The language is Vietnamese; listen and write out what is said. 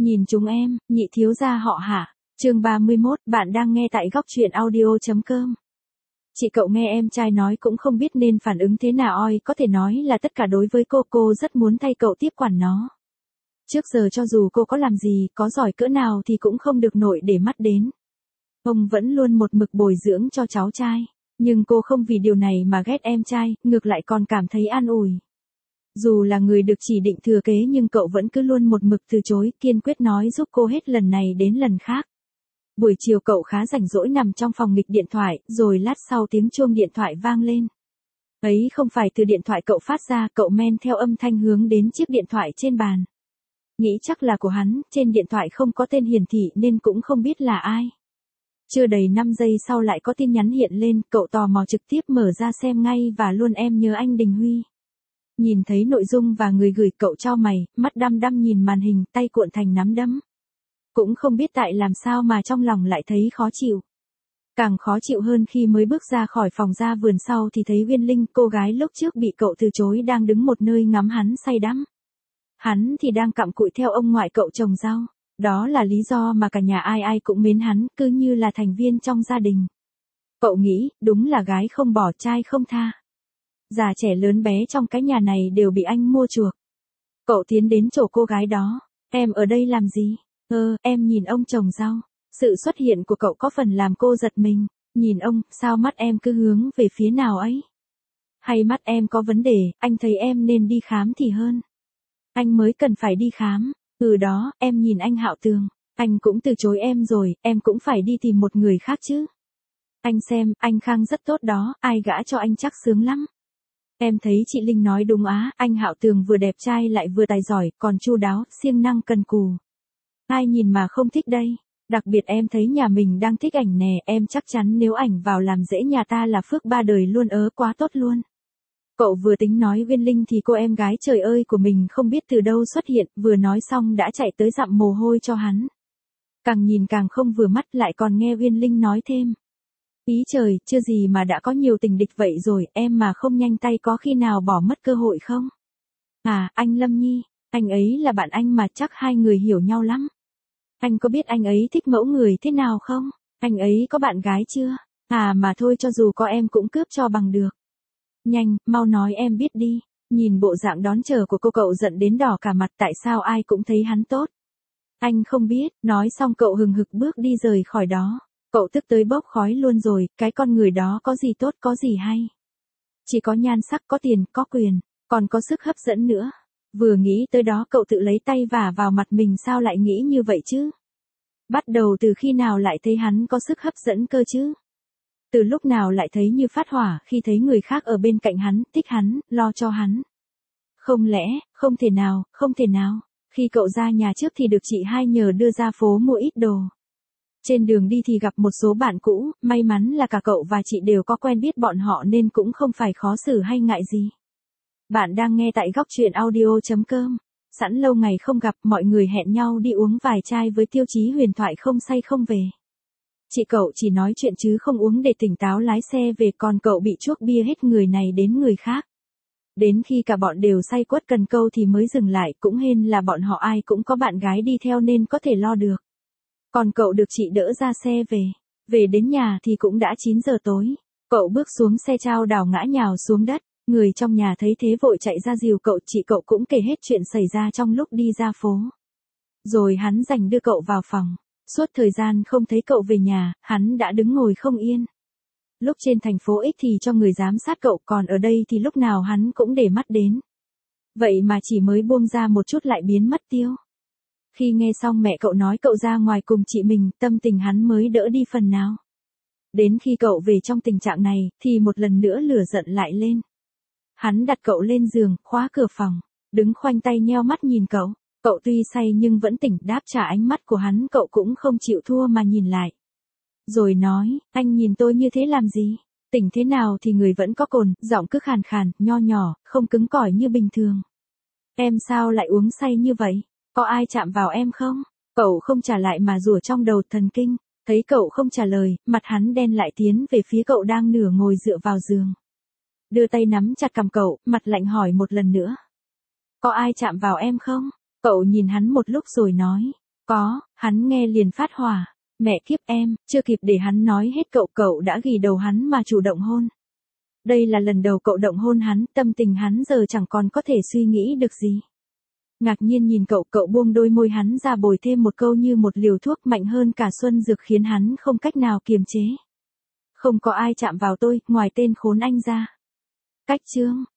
Nhìn chúng em, nhị thiếu gia họ Hạ. Chương 31, bạn đang nghe tại góc truyện audio.com. Chị cậu nghe em trai nói cũng không biết nên phản ứng thế nào, có thể nói là tất cả đối với cô rất muốn thay cậu tiếp quản nó. Trước giờ cho dù cô có làm gì, có giỏi cỡ nào thì cũng không được nội để mắt đến. Ông vẫn luôn một mực bồi dưỡng cho cháu trai, nhưng cô không vì điều này mà ghét em trai, ngược lại còn cảm thấy an ủi. Dù là người được chỉ định thừa kế nhưng cậu vẫn cứ luôn một mực từ chối, kiên quyết nói giúp cô hết lần này đến lần khác. Buổi chiều cậu khá rảnh rỗi nằm trong phòng nghịch điện thoại, rồi lát sau tiếng chuông điện thoại vang lên. Ấy không phải từ điện thoại cậu phát ra, cậu men theo âm thanh hướng đến chiếc điện thoại trên bàn. Nghĩ chắc là của hắn, trên điện thoại không có tên hiển thị nên cũng không biết là ai. Chưa đầy 5 giây sau lại có tin nhắn hiện lên, cậu tò mò trực tiếp mở ra xem ngay và luôn em nhớ anh Đình Huy. Nhìn thấy nội dung và người gửi cậu chau mày, mắt đăm đăm nhìn màn hình, tay cuộn thành nắm đấm. Cũng không biết tại làm sao mà trong lòng lại thấy khó chịu. Càng khó chịu hơn khi mới bước ra khỏi phòng ra vườn sau thì thấy Uyên Linh, cô gái lúc trước bị cậu từ chối đang đứng một nơi ngắm hắn say đắm. Hắn thì đang cặm cụi theo ông ngoại cậu trồng rau. Đó là lý do mà cả nhà ai ai cũng mến hắn, cứ như là thành viên trong gia đình. Cậu nghĩ, đúng là gái không bỏ trai không tha. Già trẻ lớn bé trong cái nhà này đều bị anh mua chuộc. Cậu tiến đến chỗ cô gái đó. Em ở đây làm gì? Em nhìn ông trồng rau. Sự xuất hiện của cậu có phần làm cô giật mình. Nhìn ông, sao mắt em cứ hướng về phía nào ấy? Hay mắt em có vấn đề, anh thấy em nên đi khám thì hơn. Anh mới cần phải đi khám. Đó, em nhìn anh Hạo Tường. Anh cũng từ chối em rồi, em cũng phải đi tìm một người khác chứ. Anh xem, anh Khang rất tốt đó, ai gả cho anh chắc sướng lắm. Em thấy chị Linh nói đúng á, anh Hạo Tường vừa đẹp trai lại vừa tài giỏi, còn chu đáo, siêng năng cần cù. Ai nhìn mà không thích đây. Đặc biệt em thấy nhà mình đang thích ảnh nè, em chắc chắn nếu ảnh vào làm rễ nhà ta là phước ba đời luôn, quá tốt luôn. Cậu vừa tính nói Uyên Linh thì cô em gái trời ơi của mình không biết từ đâu xuất hiện, vừa nói xong đã chạy tới dặm mồ hôi cho hắn. Càng nhìn càng không vừa mắt, lại còn nghe Uyên Linh nói thêm. Ý trời, chưa gì mà đã có nhiều tình địch vậy rồi, em mà không nhanh tay có khi nào bỏ mất cơ hội không? À, anh Lâm Nhi, anh ấy là bạn anh mà chắc hai người hiểu nhau lắm. Anh có biết anh ấy thích mẫu người thế nào không? Anh ấy có bạn gái chưa? À mà thôi, cho dù có em cũng cướp cho bằng được. Nhanh, mau nói em biết đi. Nhìn bộ dạng đón chờ của cô cậu giận đến đỏ cả mặt, tại sao ai cũng thấy hắn tốt. Anh không biết, nói xong cậu hừng hực bước đi rời khỏi đó. Cậu tức tới bốc khói luôn rồi, cái con người đó có gì tốt có gì hay. Chỉ có nhan sắc, có tiền, có quyền, còn có sức hấp dẫn nữa. Vừa nghĩ tới đó cậu tự lấy tay vả vào mặt mình, sao lại nghĩ như vậy chứ? Bắt đầu từ khi nào lại thấy hắn có sức hấp dẫn cơ chứ? Từ lúc nào lại thấy như phát hỏa khi thấy người khác ở bên cạnh hắn, thích hắn, lo cho hắn? Không lẽ, không thể nào, không thể nào. Khi cậu ra nhà trước thì được chị hai nhờ đưa ra phố mua ít đồ. Trên đường đi thì gặp một số bạn cũ, may mắn là cả cậu và chị đều có quen biết bọn họ nên cũng không phải khó xử hay ngại gì. Bạn đang nghe tại góc truyện audio.com. Sẵn lâu ngày không gặp, mọi người hẹn nhau đi uống vài chai với tiêu chí huyền thoại không say không về. Chị cậu chỉ nói chuyện chứ không uống để tỉnh táo lái xe về, còn cậu bị chuốc bia hết người này đến người khác. Đến khi cả bọn đều say quất cần câu thì mới dừng lại, cũng hên là bọn họ ai cũng có bạn gái đi theo nên có thể lo được. Còn cậu được chị đỡ ra xe về. Về đến nhà thì cũng đã 9 giờ tối. Cậu bước xuống xe chao đảo ngã nhào xuống đất. Người trong nhà thấy thế vội chạy ra dìu cậu, chị cậu cũng kể hết chuyện xảy ra trong lúc đi ra phố. Rồi hắn dành đưa cậu vào phòng. Suốt thời gian không thấy cậu về nhà, hắn đã đứng ngồi không yên. Lúc trên thành phố X thì cho người giám sát cậu, còn ở đây thì lúc nào hắn cũng để mắt đến. Vậy mà chỉ mới buông ra một chút lại biến mất tiêu. Khi nghe xong mẹ cậu nói cậu ra ngoài cùng chị mình, tâm tình hắn mới đỡ đi phần nào. Đến khi cậu về trong tình trạng này, thì một lần nữa lửa giận lại lên. Hắn đặt cậu lên giường, khóa cửa phòng, đứng khoanh tay nheo mắt nhìn cậu. Cậu tuy say nhưng vẫn tỉnh, đáp trả ánh mắt của hắn, cậu cũng không chịu thua mà nhìn lại. Rồi nói, anh nhìn tôi như thế làm gì? Tỉnh thế nào thì người vẫn có cồn, giọng cứ khàn khàn, nho nhỏ, không cứng cỏi như bình thường. Em sao lại uống say như vậy? Có ai chạm vào em không? Cậu không trả lại mà rủa trong đầu thần kinh. Thấy cậu không trả lời, mặt hắn đen lại, tiến về phía cậu đang nửa ngồi dựa vào giường. Đưa tay nắm chặt cằm cậu, mặt lạnh hỏi một lần nữa. Có ai chạm vào em không? Cậu nhìn hắn một lúc rồi nói. Có, hắn nghe liền phát hỏa. Mẹ kiếp em, chưa kịp để hắn nói hết cậu đã ghì đầu hắn mà chủ động hôn. Đây là lần đầu cậu động hôn hắn, tâm tình hắn giờ chẳng còn có thể suy nghĩ được gì. Ngạc nhiên nhìn cậu buông đôi môi hắn ra bồi thêm một câu như một liều thuốc mạnh hơn cả xuân dược khiến hắn không cách nào kiềm chế. Không có ai chạm vào tôi, ngoài tên khốn anh ra. Cách chương